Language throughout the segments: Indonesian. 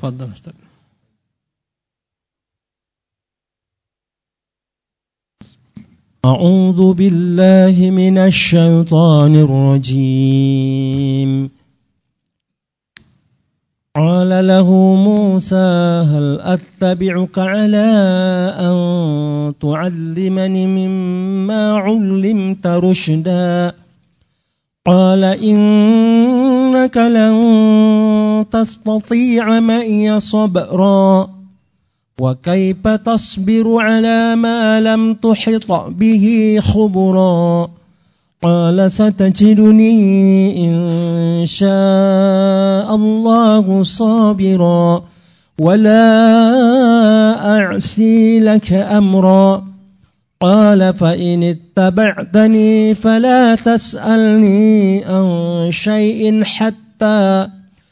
Tafadhal Ustaz. أعوذ بالله من الشيطان الرجيم قال له موسى هل أتبعك على أن تعلمني مما علمت رشدا قال إنك لن تستطيع معي صبرا وكيف تصبر على ما لم تحط به خبرا قال ستجدني إن شاء الله صابرا ولا أعصي لك أمرا قال فإن اتبعتني فلا تسألني عن شيء حتى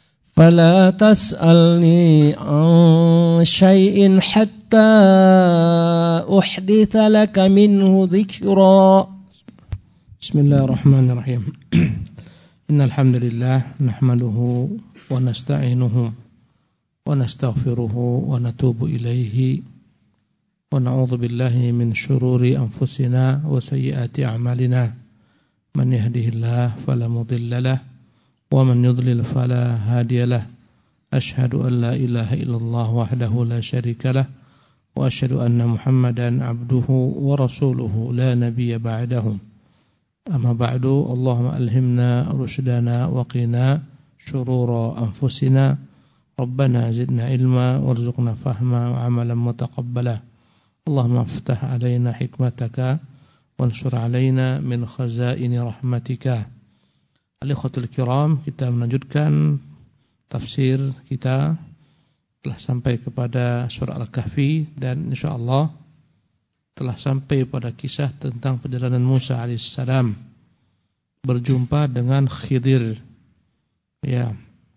أحدث لك منه ذكرا. Bismillahirrahmanirrahim. Innal hamdalillah nahmaduhu wa nasta'inuhu wa nastaghfiruhu wa natubu ilaihi wa na'udzu billahi min shururi anfusina wa sayyiati a'malina. Man yahdihillahu fala mudilla lahu wa man yudlil fala hadiya lahu. Asyhadu an la ilaha illallah wahdahu la syarika lahu wa asyhadu anna Muhammadan abduhu wa rasuluhu la nabiyya ba'dahu. Amma ba'du, Allahumma alhimna rushdana wa qina syurura anfusina. Rabbana zidna ilma warzuqna fahma wa amalan mutaqabbala. Allahumma aftah alaina hikmataka wansur alaina min khazaini rahmatika. Al-ikhwatul kiram, kita melanjutkan tafsir kita telah sampai kepada surah Al-Kahfi dan insyaallah telah sampai pada kisah tentang perjalanan Musa alaihissalam berjumpa dengan Khidir. Ya.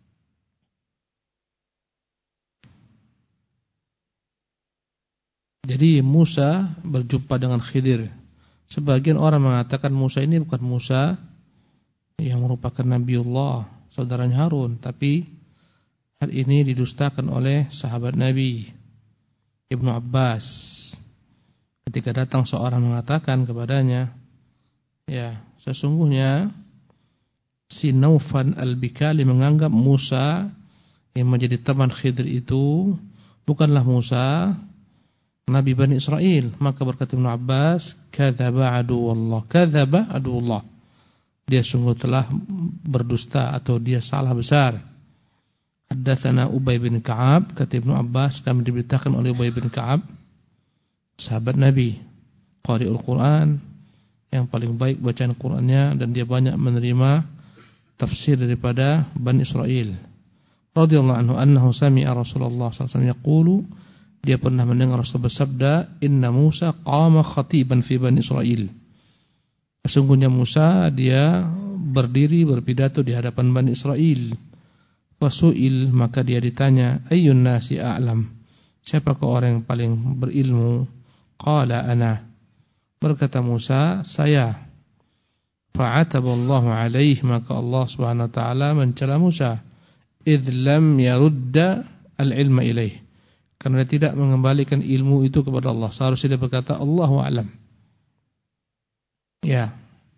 Jadi Musa berjumpa dengan Khidir. Sebagian orang mengatakan Musa ini bukan Musa yang merupakan Nabiullah, saudaranya Harun, tapi hal ini didustakan oleh sahabat Nabi Ibnu Abbas. Ketika datang seorang mengatakan kepadanya, ya, sesungguhnya si Naufal al-Bikali menganggap Musa yang menjadi teman Khidir itu bukanlah Musa, Nabi Bani Israel. Maka berkata Ibnu Abbas, kadzaba aduwallah, kadzaba aduwallah. Dia sungguh telah berdusta atau dia salah besar. Haddatsana Ubay bin Ka'ab, kata Ibnu Abbas, kami diberitakan oleh Ubay bin Ka'ab, sahabat Nabi, qari'ul Quran, yang paling baik bacaan Qurannya, dan dia banyak menerima tafsir daripada Bani Israel. Radhiyallahu anhu annahu sami'a Rasulullah sallallahu alaihi wasallam yaqulu, dia pernah mendengar Rasul bersabda, inna Musa qama khatiban fi Bani Israel. Sesungguhnya Musa dia berdiri berpidato di hadapan Bani Israel. Fasu'il, maka dia ditanya, ayyun nasi a'lam, siapakah orang yang paling berilmu? Qala ana, berkata Musa, saya. Fa'ataballahu alaihi, maka Allah Subhanahu wa taala mencela Musa, idz lam yarudda al-ilma ilaih, karena dia tidak mengembalikan ilmu itu kepada Allah. Seharusnya dia berkata Allahu a'lam. Ya.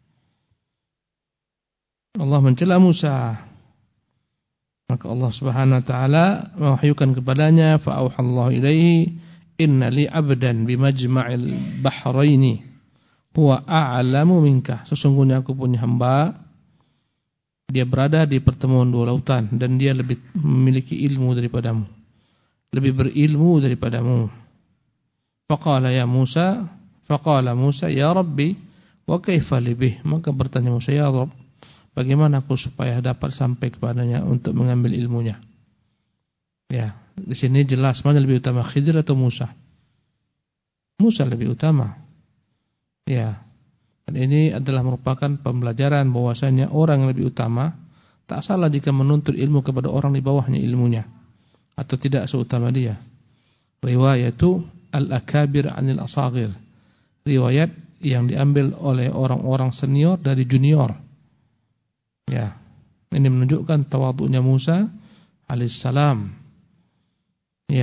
Allah mencela Musa. Maka Allah Subhanahu wa taala mewahyukan kepadanya, fa auhallahu ilaihi inna li 'abdan bimajma'il bahraini huwa a'lamu minka. Sesungguhnya aku punya hamba, dia berada di pertemuan dua lautan dan dia lebih memiliki ilmu daripadamu, lebih berilmu daripadamu. Faqala Musa ya Rabbi wa kaifa li bih. Maka bertanya Musa, ya Rabb, bagaimana aku supaya dapat sampai kepadanya untuk mengambil ilmunya? Ya, di sini jelas mana lebih utama, Khidir atau Musa? Musa lebih utama. Ya. Dan ini adalah merupakan pembelajaran bahwasanya orang yang lebih utama tak salah jika menuntut ilmu kepada orang di bawahnya ilmunya atau tidak seutama dia. Riwayatu al-akabir 'anil asaghir. Riwayat yang diambil oleh orang-orang senior dari junior. Ya. Ini menunjukkan tawadhu'nya Musa alaihissalam.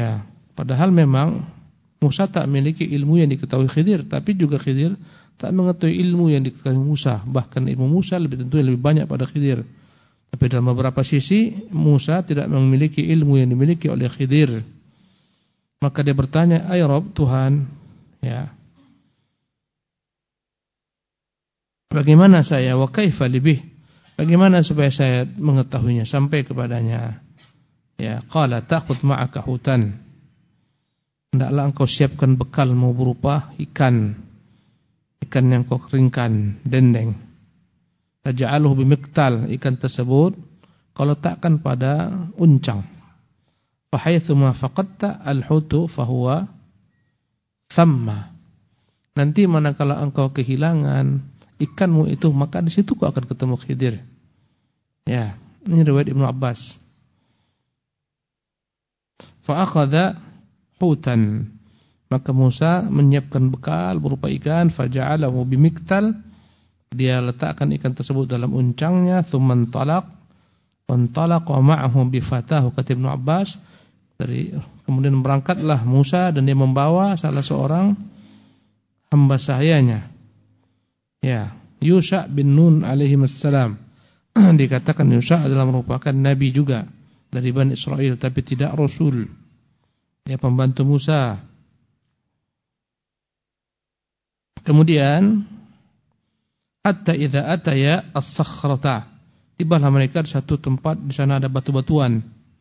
Ya, padahal memang Musa tak memiliki ilmu yang diketahui Khidir, tapi juga Khidir tak mengetahui ilmu yang diketahui Musa. Bahkan ilmu Musa lebih banyak pada Khidir. Tapi dalam beberapa sisi Musa tidak memiliki ilmu yang dimiliki oleh Khidir. Maka dia bertanya, "Ay Rabb, Tuhan, ya, bagaimana saya, wa kaifa libih? Bagaimana supaya saya mengetahuinya sampai kepadanya?" Ya, qala ta'khudh ma'aka hutan. Hendaklah engkau siapkan bekalmu berupa ikan yang kau keringkan, dendeng. Taj'aluhu bimiktal, ikan tersebut kau letakkan pada uncang. Fa haitsu ma faqadta al-hutu fa huwa thamma. Nanti manakala engkau kehilangan ikanmu itu, maka di situ kau akan ketemu Khidir. Ya, ini riwayat Ibnu Abbas. Fa akhadha hutan, maka Musa menyiapkan bekal berupa ikan, faja'alahu bimiktal, dia letakkan ikan tersebut dalam uncangnya, thumman talaq wa ma'ahu bifatahu, kata Ibnu Abbas, kemudian berangkatlah Musa dan dia membawa salah seorang hamba sahayanya, ya, Yusha bin Nun alaihi wassalam. Dikatakan Yusha adalah merupakan nabi juga dari Bani Israel, tapi tidak rasul. Dia pembantu Musa. Kemudian hatta idza ataya as-sakhrata, tibalah mereka di satu tempat, di sana ada batu-batuan.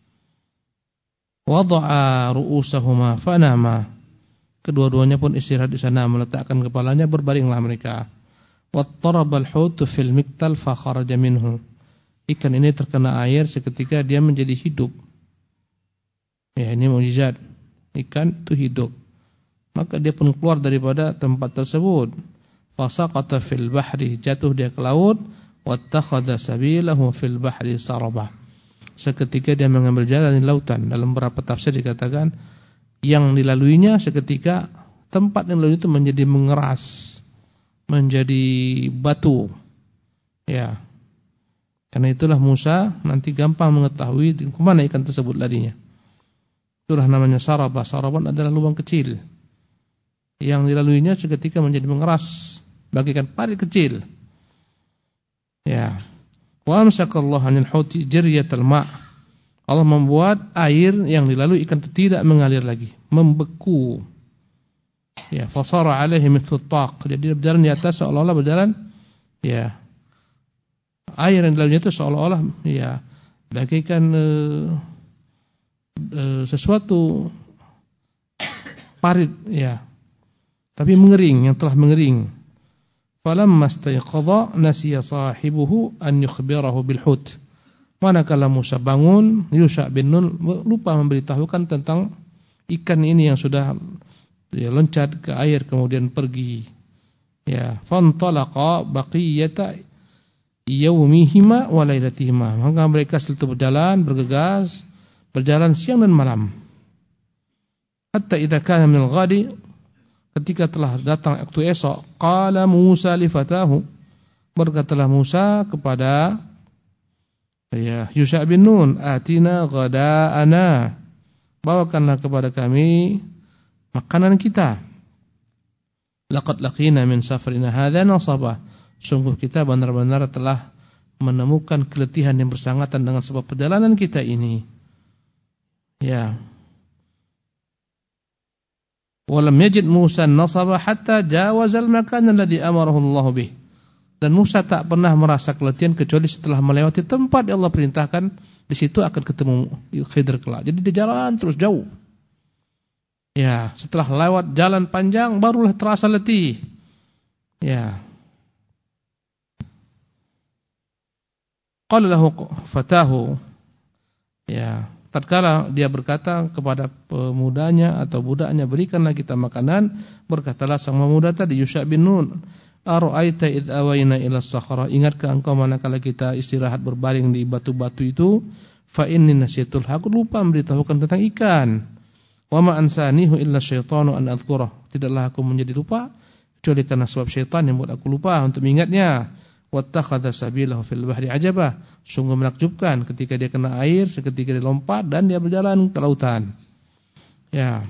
Wada'a ru'usahuma fanama, kedua-duanya pun istirahat di sana, meletakkan kepalanya, berbaringlah mereka. Wattarabal hutu fil miktal fa kharaja minhu, ikan ini terkena air seketika dia menjadi hidup. Ya, ini mukjizat, ikan itu hidup. Maka dia pun keluar daripada tempat tersebut. Fasaqata fil bahri, jatuh dia ke laut. Wattakhadha sabilahu fil bahri saraba, seketika dia mengambil jalan di lautan. Dalam beberapa tafsir dikatakan yang dilaluinya seketika tempat yang dilalui itu menjadi mengeras, menjadi batu. Ya, karena itulah Musa nanti gampang mengetahui ke mana ikan tersebut larinya. Itulah namanya saraba. Saraban adalah lubang kecil yang dilaluinya seketika menjadi mengeras bagaikan parit kecil. Ya. Wa amsakallahu 'anil huti jaryatal ma'. Allah membuat air yang dilalui ikan itu tidak mengalir lagi, membeku. Ya, fasara 'alaihi mithlu taq. Jadi dia berjalan di atas seolah-olah berjalan, ya. Air yang dilaluinya itu seolah-olah, ya, bagaikan sesuatu parit, ya, tapi mengering, yang telah mengering. Falamma stayqadha nasiya sahibuhu an yukhbirahu bil hut. Manakala Musa bangun, Yusha bin Nun lupa memberitahukan tentang ikan ini yang sudah loncat ke air kemudian pergi. Ya, fantalaqa baqiyata yaumihima wa lailatihima. Maka mereka setelah berjalan, bergegas, berjalan siang dan malam. Hatta idza kana min al-ghadi, ketika telah datang waktu esok, qala Musa li fatahu, berkatalah Musa kepada, ya, Yusha bin Nun, atina ghada'ana, bawakanlah kepada kami makanan kita. Laqad laqina min safarina hadza nasaba, sungguh kita benar-benar telah menemukan keletihan yang bersangatan dengan sebab perjalanan kita ini. Ya. Walam yajid Musa nasaba hatta jawazal makan alladhi amarahu Allah bih. Dan Musa tak pernah merasa keletihan kecuali setelah melewati tempat yang Allah perintahkan, di situ akan ketemu Khidir kelak. Jadi dia jalan terus jauh. Ya, setelah lewat jalan panjang barulah terasa letih. Ya. Qala lahu fatahu, ya, tatkala dia berkata kepada pemudanya atau budaknya, berikanlah kita makanan, berkatalah sang pemuda tadi, Yusha bin Nun, ara'aita id awayna ila as-sakhra, ingatkah engkau manakala kita istirahat berbaring di batu-batu itu, fa inni nasiyatul, aku lupa memberitahukan tentang ikan. Wa ma ansanihu illa syaitanu an adhkurah, tidaklah aku menjadi lupa kecuali karena sebab syaitan yang buat aku lupa untuk mengingatnya. Wattakhadha sabilahu fil bahri ajaba, sungguh menakjubkan ketika dia kena air, seketika dia lompat dan dia berjalan ke lautan. Ya.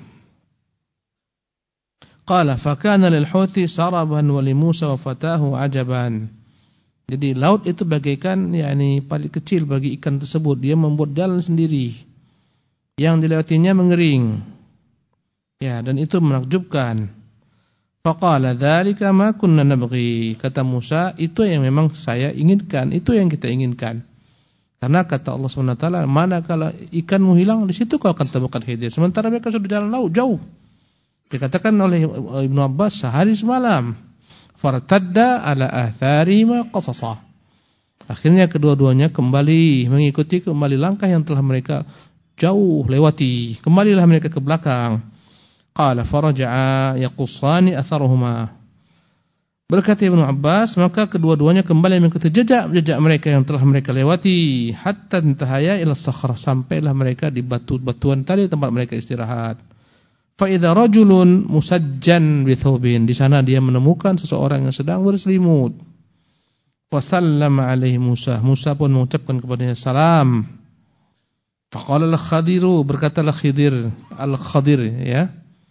Qala fa kana lil huti saraban wa li Musa wa fatahu ajaban. Jadi laut itu bagaikan yakni paling kecil bagi ikan tersebut, dia membuat jalan sendiri. Yang dilewatinya mengering. Ya, dan itu menakjubkan. Faqala dzalika ma kunna nabghi. Kata Musa, itu yang memang saya inginkan, itu yang kita inginkan. Karena kata Allah SWT, manakala ikanmu hilang, di situ kau akan temukan Khidir. Sementara mereka sudah jalan laut jauh. Dikatakan oleh Ibnu Abbas sehari semalam. Fartadda ala atharihima qasasa. Akhirnya kedua-duanya kembali mengikuti kembali langkah yang telah mereka jauh lewati. Kembalilah mereka ke belakang. Qala faraja'a yaqussani atharuhuma. Berkata Ibnu Abbas, maka kedua-duanya kembali mengikuti jejak-jejak mereka yang telah mereka lewati, hatta intahaya ila sakhrah, sampailah mereka di batu-batuan tadi tempat mereka istirahat. Fa idza rajulun musajjan bi thawbin, di sana dia menemukan seseorang yang sedang berselimut. Wa sallama alaihi Musa, Musa pun mengucapkan kepadanya salam. Faqala al-Khadiru, berkatalah Al-Khadir, ya.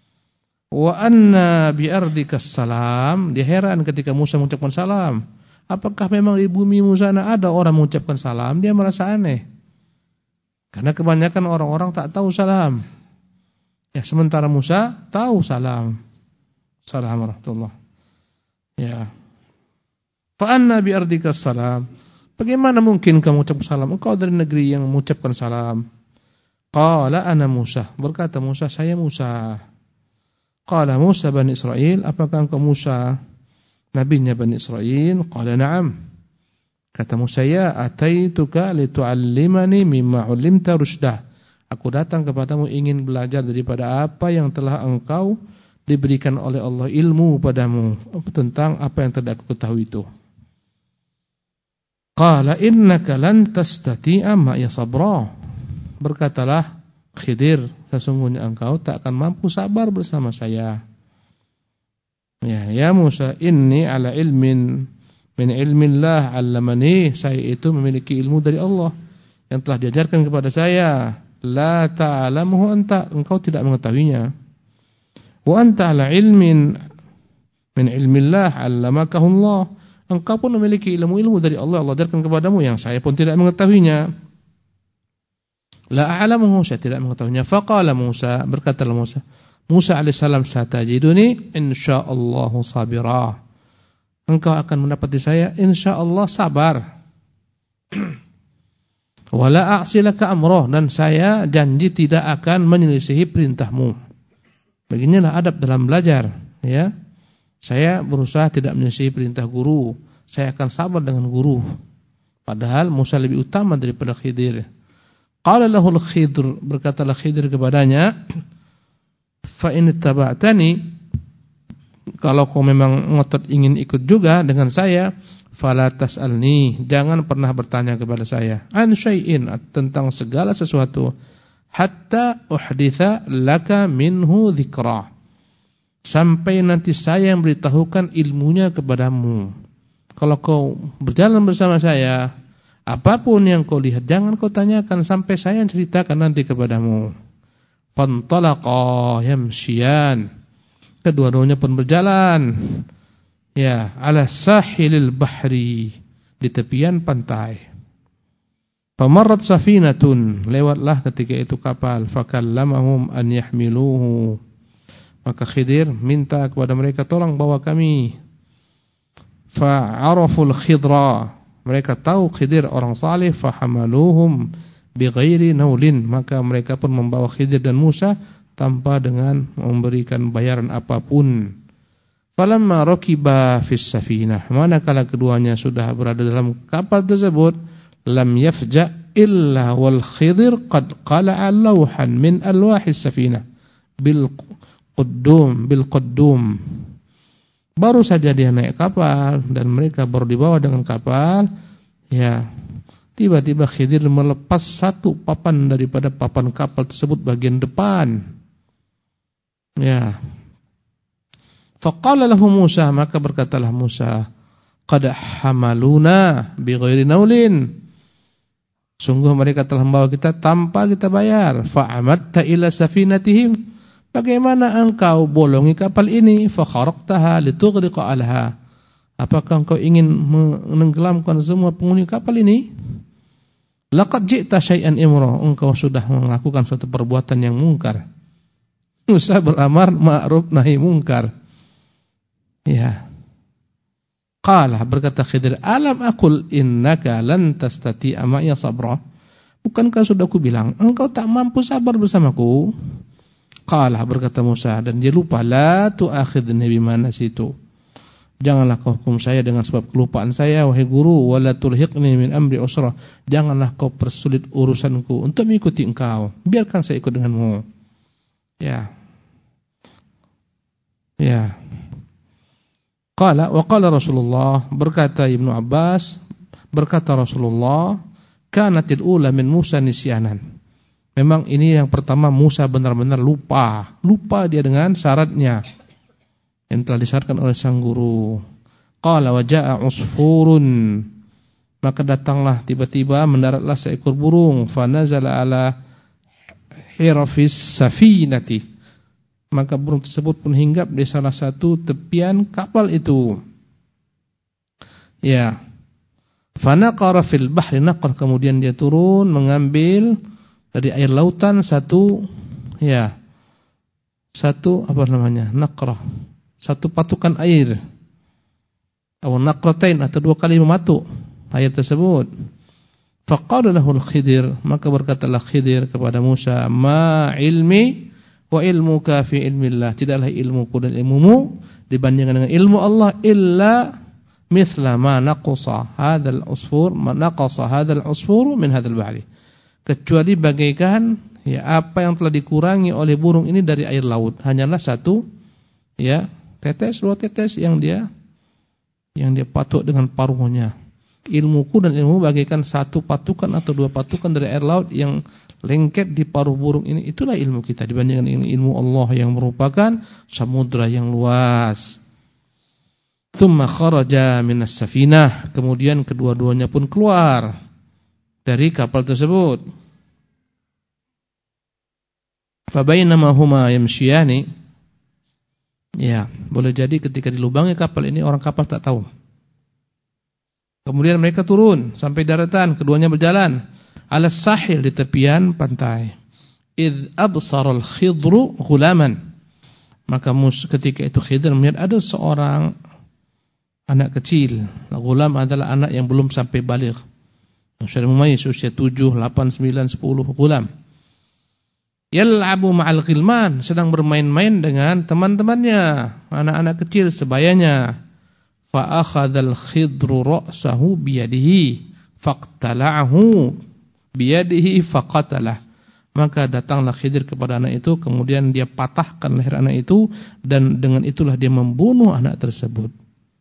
Wa anna bi ardikas salam, dia heran ketika Musa mengucapkan salam. Apakah memang di bumi sana ada orang mengucapkan salam? Dia merasa aneh. Karena kebanyakan orang-orang tak tahu salam. Ya, sementara Musa tahu salam. Assalamualaikum warahmatullahi. Ya. Fa anna bi ardikas salam. Bagaimana mungkin kamu mengucapkan salam? Engkau dari negeri yang mengucapkan salam. Qala ana Musa. Berkata Musa, saya Musa. Qala Musa Bani Israel, apakah engkau Musa nabinya Bani Israel? Qala na'am. Kata Musa, ya ataituka litu'allimani mimma 'ullimta rusydah. Aku datang kepadamu ingin belajar daripada apa yang telah engkau diberikan oleh Allah ilmu padamu tentang apa yang tidak aku ketahui itu. Qala innaka lan tastati'a ma'a sabra. Berkatalah Khidir, sesungguhnya engkau tak akan mampu sabar bersama saya. Ya Musa, inni ala ilmin min ilmillah 'allamani, saya itu memiliki ilmu dari Allah yang telah diajarkan kepada saya. La ta'lamuhu anta, engkau tidak mengetahuinya. Wa anta ala ilmin min ilmillah 'allamakahu Allah, engkau pun memiliki ilmu-ilmu dari Allah, Allah ajarkan kepadamu yang saya pun tidak mengetahuinya. La a'lamuhu, saya tidak mengetahuinya. Faqala Musa, berkatalah Musa, Musa alaihissalam, satajiduni insyaallah sabira. Engkau akan mendapati saya insyaallah sabar. Wala a'silaka amrah, dan saya janji tidak akan menyelisihi perintahmu. Beginilah adab dalam belajar, ya. Saya berusaha tidak menyelisihi perintah guru. Saya akan sabar dengan guru. Padahal Musa lebih utama daripada Khidir. Qala lahul Khidir, berkatalah Khidir kepadanya, fa in ittaba'tani, kalau kau memang ngotot ingin ikut juga dengan saya, fala tas'alni, jangan pernah bertanya kepada saya, an syai'in, tentang segala sesuatu, hatta uhditha laka minhu dzikra, sampai nanti saya yang beritahukan ilmunya kepadamu. Kalau kau berjalan bersama saya, apapun yang kau lihat jangan kau tanyakan sampai saya yang ceritakan nanti kepadamu. Fantalaqa yamshiyan, kedua-duanya pun berjalan, ya, ala sahilil bahri, di tepian pantai. Famarrat safinatun, lewatlah ketika itu kapal. Fakallamahum an yahmiluhu, maka Khidir minta kepada mereka, tolong bawa kami. Fa'araful Khidra, mereka tahu Khidir orang saleh. Fahamaluhum bighairi naulin, maka mereka pun membawa Khidir dan Musa tanpa dengan memberikan bayaran apapun. Falamma rakiba fis safinah, manakala keduanya sudah berada dalam kapal tersebut, lam yafja illa wal Khidir qad qala'a lawhan min alwahis safinah bil quddum. Baru saja dia naik kapal dan mereka baru dibawa dengan kapal, ya, tiba-tiba Khidir melepas satu papan daripada papan kapal tersebut bagian depan. Ya. Faqala lahu Musa, maka berkatalah Musa, qad hamaluna bighairi naulin, sungguh mereka telah membawa kita tanpa kita bayar. Fa'amatta ila safinatihim, bagaimana engkau bolongi kapal ini? Fa kharaqtaha litughriqa alaha. Apakah engkau ingin menenggelamkan semua penghuni kapal ini? Laqad ji'ta syai'an imra. Engkau sudah melakukan suatu perbuatan yang mungkar. Musa beramar ma'ruf nahi mungkar. Ya. Qala, berkata Khidir, alam aqul innaka lan tastati'a ma'iya sabra. Bukankah sudah aku bilang engkau tak mampu sabar bersamaku? Qala, berkata Musa, dan dia lupa, la tu'akhidni bima nasitu. Janganlah kau hukum saya dengan sebab kelupaan saya, wahai guru, wala tulhiqni min amri usra. Janganlah kau persulit urusanku untuk mengikuti engkau. Biarkan saya ikut denganmu. Ya. Ya. Qala wa qala Rasulullah, berkata Ibnu Abbas, berkata Rasulullah, kanatil ula min Musa nisyanan. Memang ini yang pertama, Musa benar-benar lupa dia dengan syaratnya yang telah disyaratkan oleh sang guru. Qala wa jaa usfurun, maka datanglah tiba-tiba mendaratlah seekor burung, fa nazala ala hirafis safinati, maka burung tersebut pun hinggap di salah satu tepian kapal itu. Ya. Fa naqara fil bahri naqar, kemudian dia turun mengambil dari air lautan satu naqrah, satu patukan air, atau naqratain, atau dua kali mematuk air tersebut. Faqala lahu al-Khidir, maka berkatalah Khidir kepada Musa, ma ilmi wa ilmuka fi ilmillah, tidaklah ilmuku dan ilmumu dibandingkan dengan ilmu Allah, illa mithla ma naqasa hadzal usfur, ma naqasa hadzal usfur min hadzal bahri, kecuali bagaikan apa yang telah dikurangi oleh burung ini dari air laut, hanyalah satu tetes, dua tetes yang dia patuk dengan paruhnya. Ilmuku dan ilmu bagaikan satu patukan atau dua patukan dari air laut yang lengket di paruh burung ini. Itulah ilmu kita dibandingkan dengan ilmu Allah yang merupakan samudra yang luas. Tsumma kharaja minas safinah, kemudian kedua-duanya pun keluar dari kapal tersebut. Fa bainama huma yamshiyani, boleh jadi ketika dilubangi kapal ini orang kapal tak tahu. Kemudian mereka turun sampai daratan, keduanya berjalan ala sahil, di tepian pantai. Idz absara al-Khidru ghulaman, maka ketika itu Khidir melihat ada seorang anak kecil. Ghulam adalah anak yang belum sampai baligh, yang sudah mumayyiz, usia 7, 8, 9, 10, ghulam. Yal'abu ma'al ghilman, sedang bermain-main dengan teman-temannya, anak-anak kecil sebayanya. Fa akhadzal Khidru ra'sahu biyadihi faqtala'ahu biyadihi faqatalah, maka datanglah Khidir kepada anak itu, kemudian dia patahkan leher anak itu, dan dengan itulah dia membunuh anak tersebut.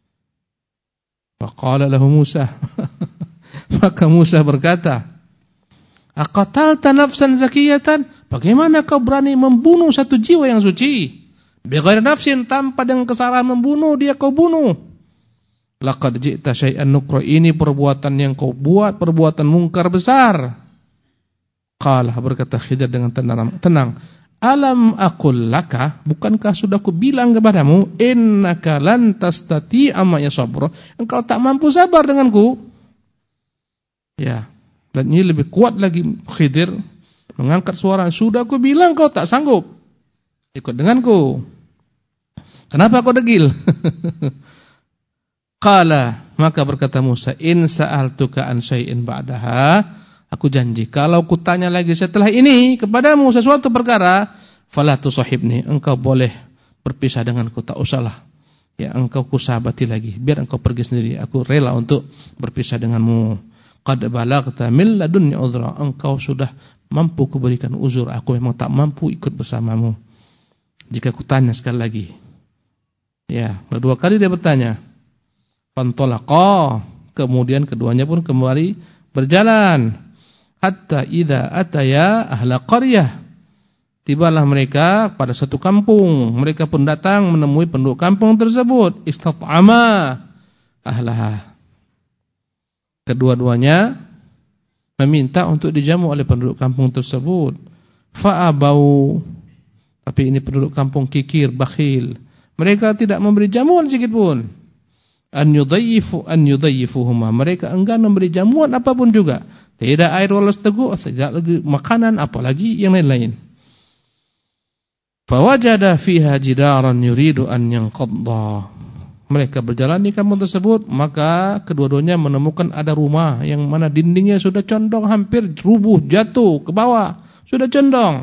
Faqala lahu Musa maka Musa berkata, aqatalta nafsan zakiyatan, bagaimana kau berani membunuh satu jiwa yang suci? Bighairi nafsin, tanpa dengan kesalahan membunuh dia kau bunuh. Laqad ji'ta syai'an nukra, ini perbuatan yang kau buat, perbuatan mungkar besar. Qala, berkata Khidir dengan tenang, alam aqul laka, bukankah sudah ku bilang kepadamu, innaka lan tastati'a ma'iya sabra, engkau tak mampu sabar denganku. Ya, dan ini lebih kuat lagi Khidir mengangkat suara, sudah ku bilang kau tak sanggup ikut denganku, kenapa kau degil? Qala, maka berkata Musa, in sa'altuka an syai'in ba'daha, aku janji kalau ku tanya lagi setelah ini kepadamu sesuatu perkara, fala tusahibni, engkau boleh berpisah denganku, tak usahlah engkau kusahabati lagi, biar engkau pergi sendiri, aku rela untuk berpisah denganmu. Qad balaghta min ladunni uzra, engkau sudah mampu kuberikan uzur, aku memang tak mampu ikut bersamamu jika ku tanya sekali lagi. Dua kali dia bertanya. Fantalaqa, kemudian keduanya pun kembali berjalan. Hatta idza ataya ahla qaryah, tibalah mereka pada satu kampung. Mereka pun datang menemui penduduk kampung tersebut. Istat'ama ahlaha, kedua-duanya meminta untuk dijamu oleh penduduk kampung tersebut. Fa'abau, Tapi ini penduduk kampung kikir, bakhil. Mereka tidak memberi jamuan sedikit pun. An yudayyifuhuma. Mereka enggan memberi jamuan apapun juga. Tidak air walau seteguk, tidak lagi makanan, apalagi yang lain-lain. Fawajada fiha jidaran yuridu an yanqadda. Mereka berjalan di kampung tersebut, maka kedua-duanya menemukan ada rumah yang mana dindingnya sudah condong hampir rubuh, jatuh ke bawah, sudah condong.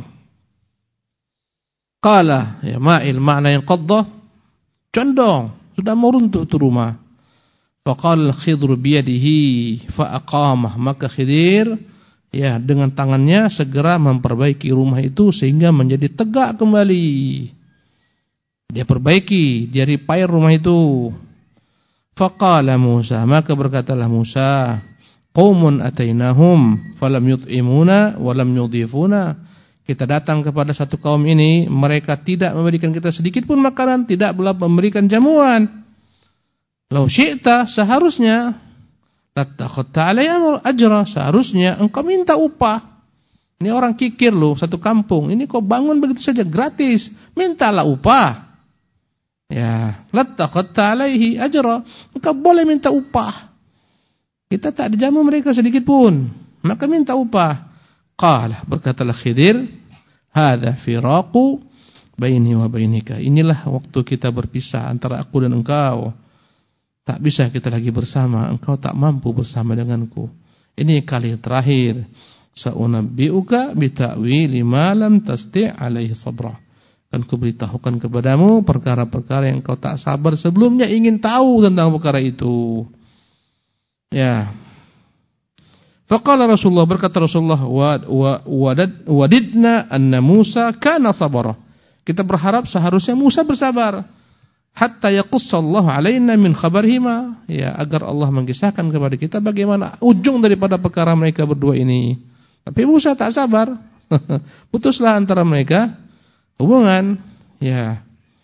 Qala, ya ma'il, makna yanqadda, condong, sudah mau runtuh itu rumah. Faqala Khidr biyadihi fa'aqamah, maka Khidir ya dengan tangannya segera memperbaiki rumah itu sehingga menjadi tegak kembali. Dia perbaiki, dia repair rumah itu. Faqala Musa, maka berkatalah Musa, qaumun atainahum falam yut'imuna walam yudhifuna. Kita datang kepada satu kaum ini, mereka tidak memberikan kita sedikit pun makanan, tidak pula memberikan jamuan. Lau syi'ta, seharusnya lattakhadta alayya ajra, seharusnya engkau minta upah. Ini orang kikir loh, satu kampung. Ini kau bangun begitu saja gratis, mintalah upah. Ya, lattakhadta alayhi ajra, engkau boleh minta upah. Kita tak dijamu mereka sedikit pun, maka minta upah. Qala, berkatalah Khidir, hadza firaqu baini wa bainika. Inilah waktu kita berpisah antara aku dan engkau. Tak bisa kita lagi bersama, engkau tak mampu bersama denganku. Ini kali terakhir. Sa'unabbi'uka bita'wili ma lam tasti' alaihi sabra. Akan kuberitahukan kepadamu perkara-perkara yang kau tak sabar sebelumnya ingin tahu tentang perkara itu. Ya. Faqala Rasulullah, berkata Rasulullah, wadidna anna Musa kana sabara. Kita berharap seharusnya Musa bersabar. Hatta yaqussallahu alaina min khabarihima, ya, agar Allah mengisahkan kepada kita bagaimana ujung daripada perkara mereka berdua ini. Tapi Musa tak sabar. Putuslah antara mereka hubungan, ya.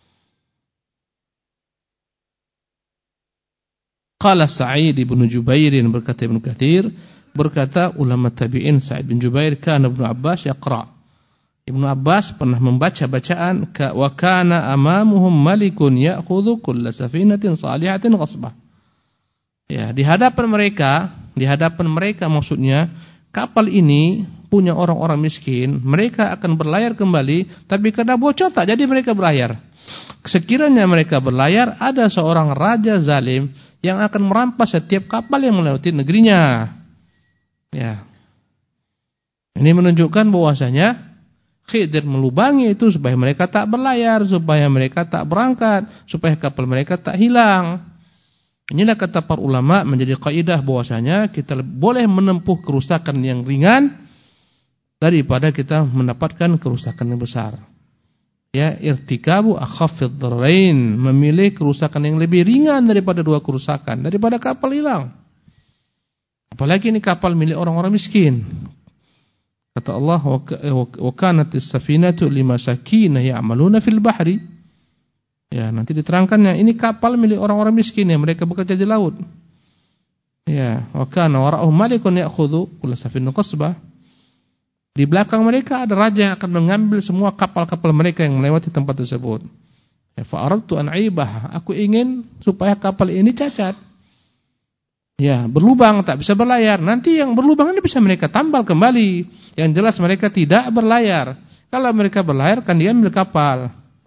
Qala Sa'id bin Jubair, berkata Ibnu Katsir, berkata ulama tabi'in Sa'id bin Jubair, kana Ibnu Abbas yaqra. Ibnu Abbas pernah membaca bacaan wa kana amamuhum malikun ya'khudhu kull safinatin salihatin ghasbah. Ya, di hadapan mereka maksudnya kapal ini punya orang-orang miskin, mereka akan berlayar kembali, tapi karena bocor tak jadi mereka berlayar. Sekiranya mereka berlayar, ada seorang raja zalim yang akan merampas setiap kapal yang melewati negerinya. Ya. Ini menunjukkan bahwasanya Khidir melubangi itu supaya mereka tak berlayar, supaya mereka tak berangkat, supaya kapal mereka tak hilang. Inilah kata para ulama menjadi kaidah bahwasanya kita boleh menempuh kerusakan yang ringan daripada kita mendapatkan kerusakan yang besar. Ya, irtikabu akhaffid dharrain, memilih kerusakan yang lebih ringan daripada dua kerusakan, daripada kapal hilang. Apalagi ini kapal milik orang-orang miskin. Kata Allah, wa kanatis safinatu limasakin ya'maluna fil bahri. Ya, nanti diterangkannya ini kapal milik orang-orang miskin yang mereka bekerja di laut. Ya, wa kana wara'uhum malikun ya'khudhu kull safinatin qasbah. Di belakang mereka ada raja yang akan mengambil semua kapal-kapal mereka yang melewati tempat tersebut. Ya, fa aradtu an aibah, aku ingin supaya kapal ini cacat. Ya, berlubang, tak bisa berlayar. Nanti yang berlubang ini bisa mereka tambal kembali. Yang jelas mereka tidak berlayar. Kalau mereka berlayar kan diambil kapal.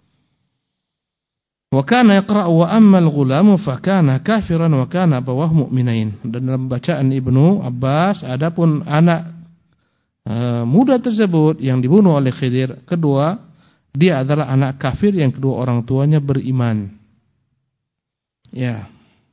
Wa kana yaqra'u wa ammal ghulamu fa kana kafiran wa kana abawahu mu'minain. Dan dalam bacaan Ibnu Abbas, adapun anak muda tersebut yang dibunuh oleh Khidir, kedua dia adalah anak kafir, yang kedua orang tuanya beriman. Ya.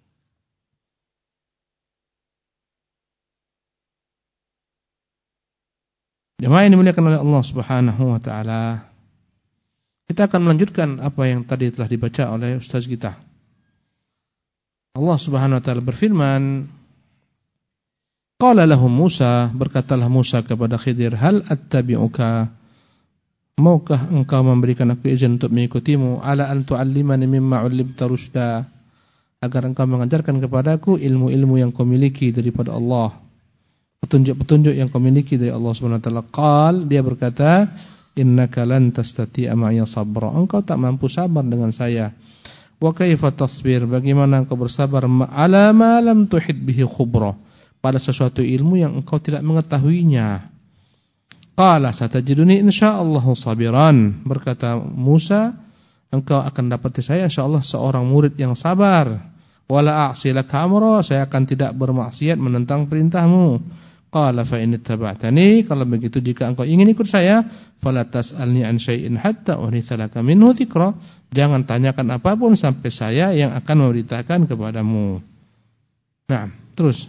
Jemaah yang dimuliakan oleh Allah Subhanahu wa taala. Kita akan melanjutkan apa yang tadi telah dibaca oleh ustaz kita. Allah Subhanahu wa taala berfirman, qala lahum Musa, berkatalah Musa kepada Khidir, hal attabi'uka, maukah engkau memberikan aku izin untuk mengikutimu, ala an tu'allimani mimma 'allimta rusyda, agar engkau mengajarkan kepadaku ilmu-ilmu yang kau miliki daripada Allah, petunjuk-petunjuk yang kau miliki dari Allah Subhanahu wa taala. Qal, dia berkata, innaka lan tastati'a ma'iya sabra. Engkau tak mampu sabar dengan saya. Wa kaifa tasbir, bagaimana engkau bersabar ala ma lam tuhid bihi khubra, pada sesuatu ilmu yang engkau tidak mengetahuinya. Qala satajiduni insyaallah sabiran, berkata Musa, engkau akan dapati saya insyaallah seorang murid yang sabar. Wala a'silaka amra, saya akan tidak bermaksiat menentang perintahmu. Qala fa in ittaba'tani, kalau begitu jika engkau ingin ikut saya, fala tas'alni an syai'in hatta uhrisa laka minhu dzikra, jangan tanyakan apapun sampai saya yang akan memberitakan kepadamu. Nah, terus.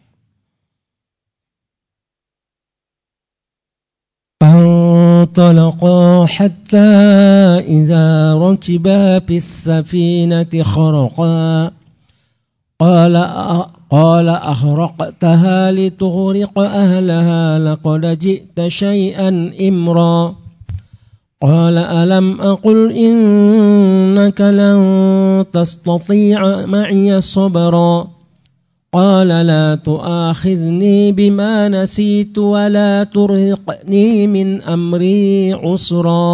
فانطلقا حتى إذا ركبا في السفينة خرقا قال أخرقتها لتغرق أهلها لقد جئت شيئا إمرا قال ألم أقل إنك لن تستطيع معي صبرا قال لا تؤاخذني بما نسيت ولا ترهقني من أمري عسرا.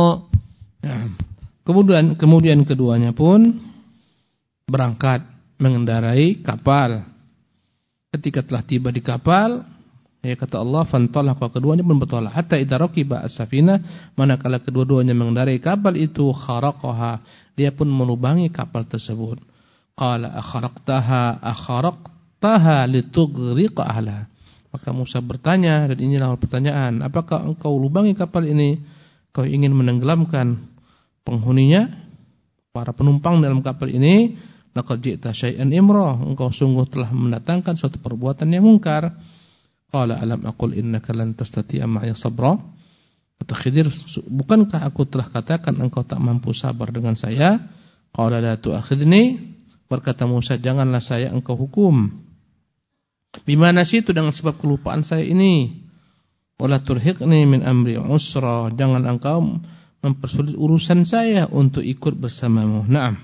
Kemudian keduanya pun berangkat mengendarai kapal. Ketika telah tiba di kapal, ya kata Allah, fantalaqa, keduanya pun bertolak. Hatta idza raqiba as-safinah, manakala kedua-duanya mengendarai kapal itu, kharaqaha, dia pun melubangi kapal tersebut. Qala akharaqtaha litughriqa ahla. Maka Musa bertanya, dan inilah pertanyaan, apakah engkau lubangi kapal ini, kau ingin menenggelamkan penghuninya, para penumpang dalam kapal ini? Laqad ji'ta syai'an imra, engkau sungguh telah mendatangkan suatu perbuatan yang mungkar. Qala alam aqul innaka lan tastati'a ma'iya sabra. Kata Khidir, bukankah aku telah katakan engkau tak mampu sabar dengan saya? Qala la tu'akhidni, berkata Musa, janganlah saya engkau hukum. Bimana sih itu, dengan sebab kelupaan saya ini. Wala turhiqni min amri usra, jangan engkau mempersulit urusan saya untuk ikut bersamamu. Naam.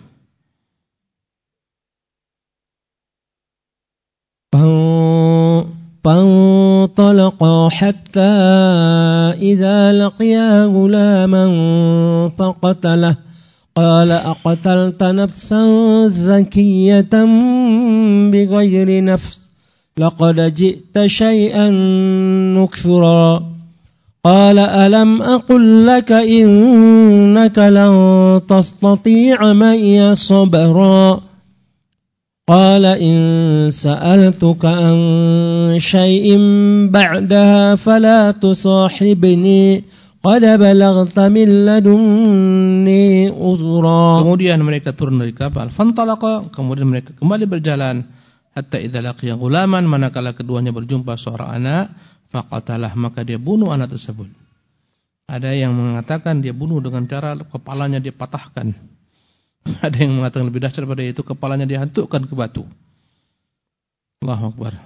فانطلقا حتى إذا لقيا غلاما فقتله قال أقتلت نفسا زكية بغير نفس لقد جئت شيئا نكثرا قال ألم أقل لك إنك لن تستطيع معي صبرا قال إن سألتك عن شيء بعدها فلا تصاحبني قد بلغت من لدني عذرا. Kemudian mereka turun dari kapal, fantalaqa, kemudian mereka kembali berjalan, hatta idza laqiya ghulaman, manakala keduanya berjumpa seorang anak, faqatalah, maka dia bunuh anak tersebut. Ada yang mengatakan dia bunuh dengan cara kepalanya dia patahkan. Ada yang mengatakan lebih dahsyat daripada itu, kepalanya dihantukkan ke batu. Allahu Akbar.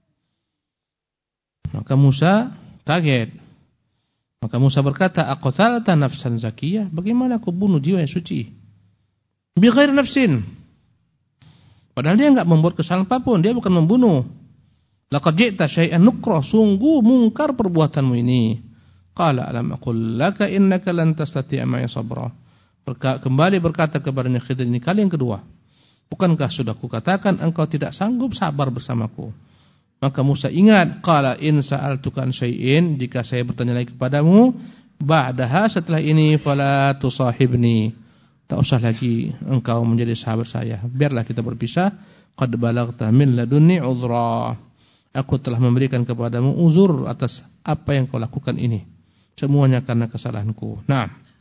Maka Musa kaget. Maka Musa berkata, aqtalta nafsan zakiyah, bagaimana aku bunuh jiwa yang suci? Bi ghairi nafsin. Padahal dia enggak membuat kesalahan apapun, dia bukan membunuh. Laqad ji'ta syai'an nukra, sungguh mungkar perbuatanmu ini. Qala alam aqul laka innaka lan tastati'a ma'i sabra. Kembali berkata kepadanya Khidir, ini kali yang kedua, bukankah sudah kukatakan engkau tidak sanggup sabar bersamaku? Maka Musa ingat, qala in sa'altuka an syai'in, jika saya bertanya lagi kepadamu, ba'daha, setelah ini, fala tusahibni, tak usah lagi engkau menjadi sahabat saya, biarlah kita berpisah. Qad balaghta min ladunni uzra, aku telah memberikan kepadamu uzur atas apa yang kau lakukan ini, semuanya karena kesalahanku. Nah,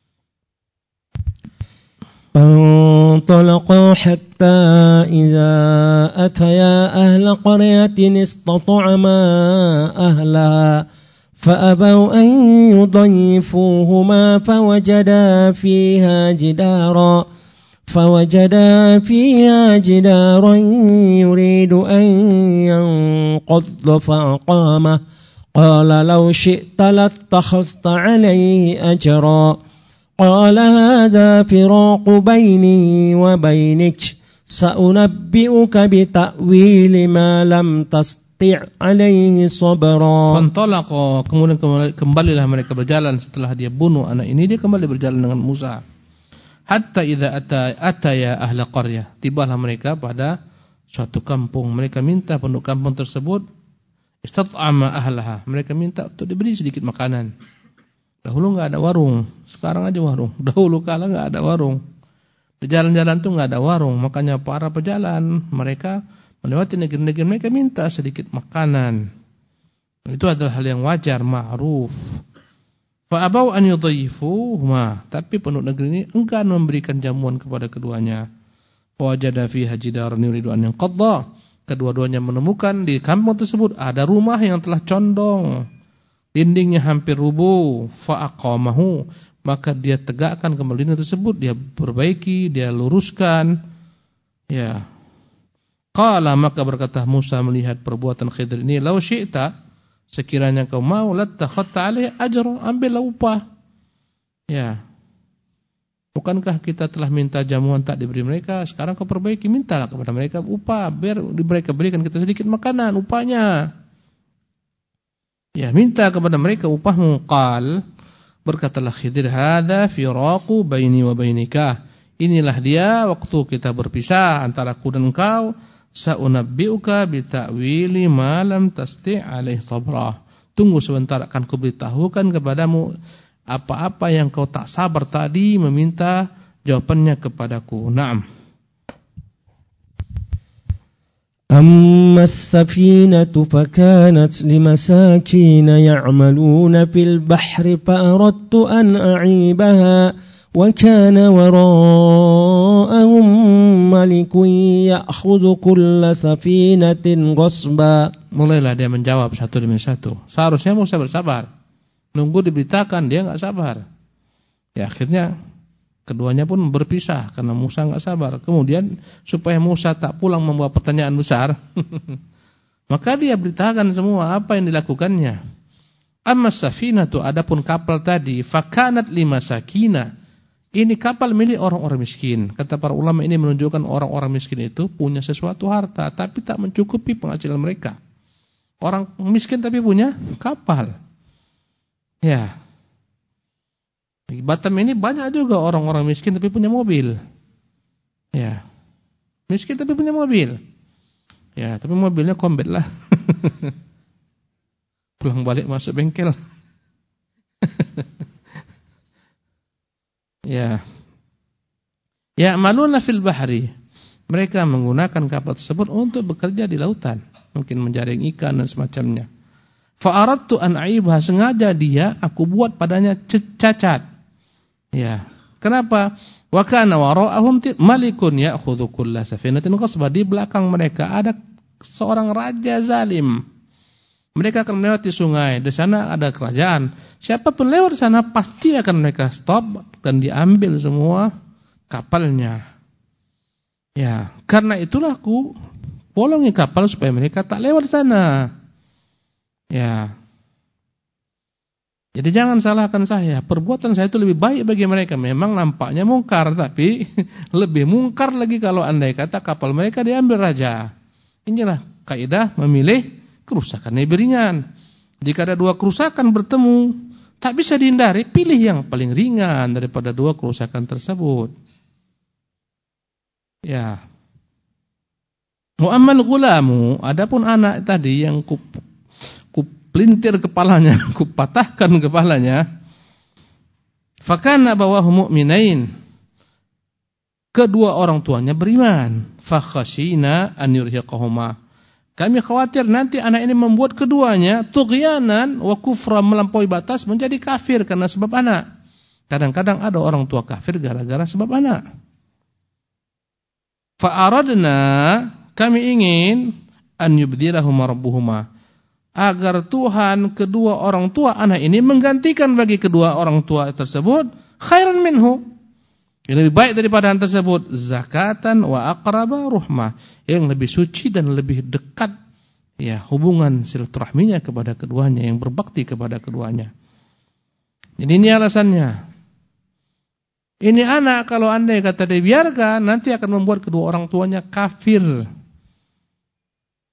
فانطلقا حتى إذا أتيا أهل قرية استطعما أهلها فأبوا أن يضيفوهما فوجدا فيها جدارا يريد أن ينقض فأقامه قال لو شئت لاتخذت عليه أجرا قال هذا فراق بيني وبينك سأنبئك بتأويل ما لم تستطع عليه صبرا. Fantalaqa, kemudian kembalilah mereka berjalan setelah dia bunuh anak ini, dia kembali berjalan dengan Musa. Hatta idza ataya ahla qaryah, tibalah mereka pada suatu kampung. Mereka minta penduduk kampung tersebut istat'ama ahlaha, mereka minta untuk diberi sedikit makanan. Dahulu enggak ada warung, sekarang aja warung. Dahulu kala enggak ada warung. Di jalan-jalan tuh enggak ada warung, makanya para pejalan mereka melewati negeri-negeri mereka minta sedikit makanan. Itu adalah hal yang wajar, ma'ruf. Fa abau an yudhifuhuma, tapi penduduk negeri ini enggan memberikan jamuan kepada keduanya. Fa wajada fiha jidaran yuridu an yanqadha. Kedua-duanya menemukan di kampung tersebut ada rumah yang telah condong, dindingnya hampir rubuh. Fa aqamahu, maka dia tegakkan kembali dinding tersebut, dia perbaiki, dia luruskan. Ya. Qala, maka berkata Musa melihat perbuatan Khidir ini, "Lau syi'ta, sekiranya kau mau, lattakhadta 'alaihi ajra, ambillah upah." Ya. Bukankah kita telah minta jamuan tak diberi mereka, sekarang kau perbaiki, mintalah kepada mereka upah, biar mereka berikan kita sedikit makanan, upahnya. Ya, minta kepada mereka upahmu. Qal, berkatalah Khidir, "Hadza firaqu baini wa bainika." Inilah dia waktu kita berpisah antara aku dan engkau. Sa'unabbi'uka bita'wili ma lam tasti' alaihi sabra. Tunggu sebentar, akan kuberitahukan kepadamu apa-apa yang kau tak sabar tadi meminta jawabannya kepadaku. Naam. Amma as-safinatu fakanat limasakina ya'maluna fil bahri fa'aradtu an a'ibaha wa kana wara'ahum malikun ya'khudhu kulla safinatin ghasba. Mulailah dia menjawab satu demi satu. Seharusnya Musa bersabar, nunggu diberitakan, dia enggak sabar. Ya, akhirnya keduanya pun berpisah karena Musa enggak sabar. Kemudian supaya Musa tak pulang membawa pertanyaan besar, maka dia beritakan semua apa yang dilakukannya. Amma safinatu, adapun kapal tadi, fakanat limasakina. Ini kapal milik orang-orang miskin. Kata para ulama, ini menunjukkan orang-orang miskin itu punya sesuatu harta, tapi tak mencukupi penghasilan mereka. Orang miskin tapi punya kapal. Ya. Di Batam ini banyak juga orang-orang miskin tapi punya mobil. Ya. Miskin tapi punya mobil. Ya, tapi mobilnya kombet lah. Pulang balik masuk bengkel. Ya. Ya, maluna fil bahri. Mereka menggunakan kapal tersebut untuk bekerja di lautan, mungkin menjaring ikan dan semacamnya. Fa aradtu an aibha, sengaja aku buat padanya cacat. Ya. Kenapa? Wa kana wara'ahum malikun ya'khudhu kulla safinatin ghasba. Di belakang mereka ada seorang raja zalim. Mereka akan melewati sungai, di sana ada kerajaan. Siapapun lewat di sana pasti akan mereka stop dan diambil semua kapalnya. Ya, karena itulah aku bolongi kapal supaya mereka tak lewat di sana. Ya. Jadi jangan salahkan saya. Perbuatan saya itu lebih baik bagi mereka. Memang nampaknya mungkar, tapi lebih mungkar lagi kalau andai kata kapal mereka diambil raja. Inilah kaidah memilih kerusakan lebih ringan. Jika ada dua kerusakan bertemu, tak bisa dihindari, pilih yang paling ringan daripada dua kerusakan tersebut. Ya. Mu'ammal gulamu, adapun anak tadi yang kupelintir kepalanya, kupatahkan kepalanya. Fakana bawahu mu'minain. Kedua orang tuanya beriman. Fakhashina an yurhiqahuma. Kami khawatir nanti anak ini membuat keduanya tughyanan wa kufra, melampaui batas, menjadi kafir karena sebab anak. Kadang-kadang ada orang tua kafir gara-gara sebab anak. Fa aradna, kami ingin an yubdilahuma rabbuhuma, agar Tuhan kedua orang tua anak ini menggantikan bagi kedua orang tua tersebut khairan minhu, yang lebih baik daripada yang tersebut, zakatan wa aqraba ruhmah, yang lebih suci dan lebih dekat ya hubungan silaturahminya kepada keduanya, yang berbakti kepada keduanya. Jadi ini alasannya. Ini anak kalau andai kata dibiarkan nanti akan membuat kedua orang tuanya kafir.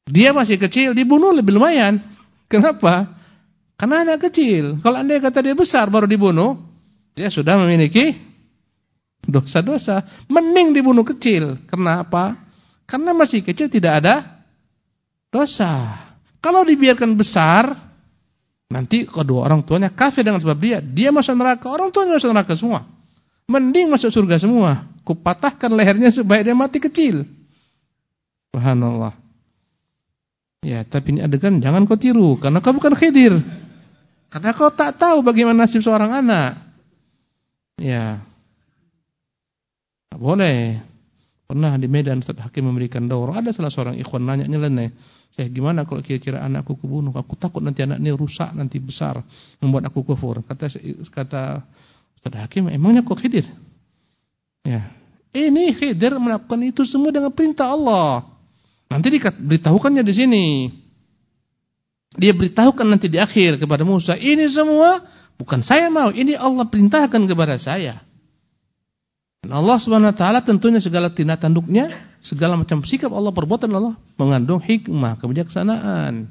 Dia masih kecil, dibunuh lebih lumayan. Kenapa? Karena anak kecil. Kalau andai kata dia besar baru dibunuh, dia sudah memiliki dosa-dosa. Mending dibunuh kecil. Kenapa? Karena masih kecil tidak ada dosa. Kalau dibiarkan besar, nanti kedua orang tuanya kafir dengan sebab dia masuk neraka, orang tuanya masuk neraka semua. Mending masuk surga semua. Kupatahkan lehernya supaya dia mati kecil. Subhanallah. Ya, tapi ini adegan jangan kau tiru karena kau bukan Khidir. Karena kau tak tahu bagaimana nasib seorang anak. Ya. Tak boleh. Pernah di Medan Ustaz Hakim memberikan daurah, ada salah seorang ikhwan nanya nyeleneh, "Saya gimana kalau kira-kira anakku kubunuh? Aku takut nanti anak ini rusak, nanti besar, membuat aku kufur." Kata Ustaz Hakim, "Emangnya kau Khidir?" Ya. Ini Khidir melakukan itu semua dengan perintah Allah. Nanti diberitahukannya di sini. Dia beritahukan nanti di akhir kepada Musa, ini semua bukan saya mau, ini Allah perintahkan kepada saya. Dan Allah Subhanahu wa taala tentunya segala tindak tanduknya, segala macam sikap Allah, perbuatan Allah mengandung hikmah, kebijaksanaan.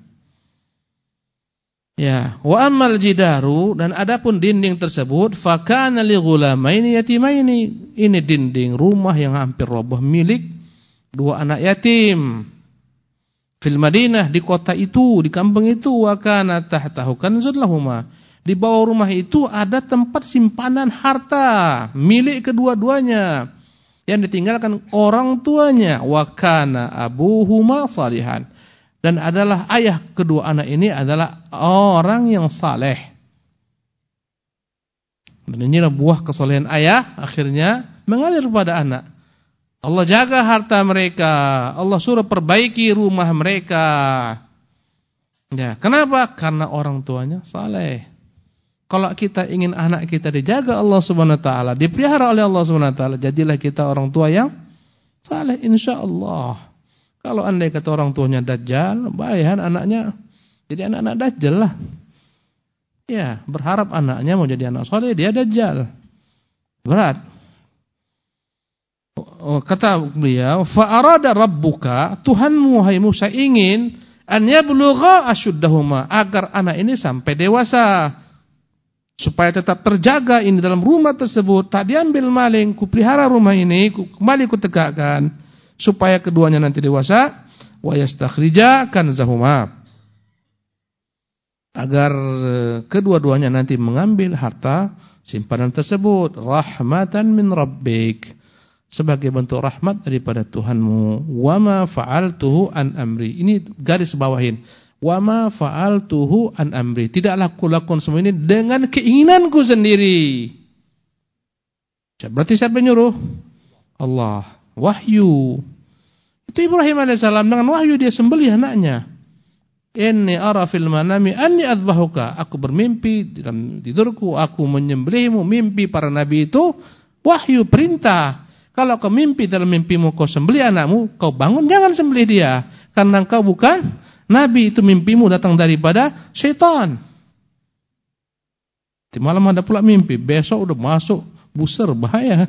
Ya, wa ammal jidaru, dan adapun dinding tersebut fakana li ghulamaini yatimaini. Ini dinding rumah yang hampir roboh milik dua anak yatim. Fil Madinah, di kota itu, di kampung itu, wa kana tahtahu kanzun lahuma. Di bawah rumah itu ada tempat simpanan harta milik kedua-duanya yang ditinggalkan orang tuanya. Wa kana abuhuma salihan. Dan adalah ayah kedua anak ini adalah orang yang saleh. Dan inilah buah kesolehan ayah akhirnya mengalir pada anak. Allah jaga harta mereka, Allah suruh perbaiki rumah mereka. Ya, kenapa? Karena orang tuanya saleh. Kalau kita ingin anak kita dijaga Allah Subhanahu wa taala, dipelihara oleh Allah Subhanahu wa taala, jadilah kita orang tua yang saleh insyaallah. Kalau andai kata orang tuanya dajjal, bayan anaknya jadi anak-anak dajjal lah. Ya, berharap anaknya mau jadi anak saleh, dia dajjal. Berat. Kata beliau, fa arada rabbuka, Tuhanmu hai Musa ingin an yablugha ashuddahuma, agar anak ini sampai dewasa, supaya tetap terjaga ini dalam rumah tersebut, tak diambil maling, kupelihara rumah ini, kembali kutegakkan supaya keduanya nanti dewasa, wa yastakhrija kanzahuma, agar kedua-duanya nanti mengambil harta simpanan tersebut, rahmatan min rabbik, sebagai bentuk rahmat daripada Tuhanmu. Wa ma fa'altuhu an amri. Ini garis bawahin. Wa ma fa'altuhu an amri. Tidaklah aku lakukan semua ini dengan keinginanku sendiri. Berarti siapa yang nyuruh? Allah. Wahyu. Itu Ibrahim alaihissalam dengan wahyu dia sembelih anaknya. Inni ara fil manami anni adbahuka. Aku bermimpi dalam tidurku, aku menyembelihmu. Mimpi para nabi itu wahyu, perintah. Kalau kau mimpi dalam mimpimu kau sembelih anakmu, kau bangun jangan sembelih dia, karena kau bukan nabi, itu mimpimu datang daripada syaitan. Di malam ada pula mimpi, besok udah masuk buser, bahaya.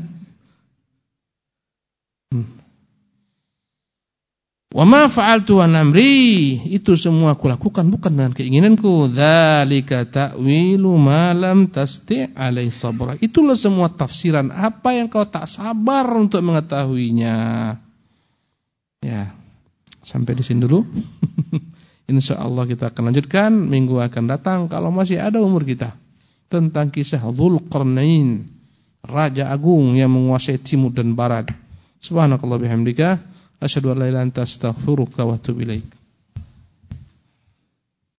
Wa ma fa'altu an amri, itu semua aku lakukan bukan dengan keinginanku. Dzalika ta'wilu ma lam tasti' alai sabra. Itulah semua tafsiran apa yang kau tak sabar untuk mengetahuinya. Ya. Sampai di sini dulu. Insyaallah kita akan lanjutkan minggu akan datang kalau masih ada umur kita, tentang kisah Dzulqarnain, raja agung yang menguasai timur dan barat. Subhanakallah bihamdika, asyhadu an la ilaha illa anta astaghfiruka wa atubu ilaik.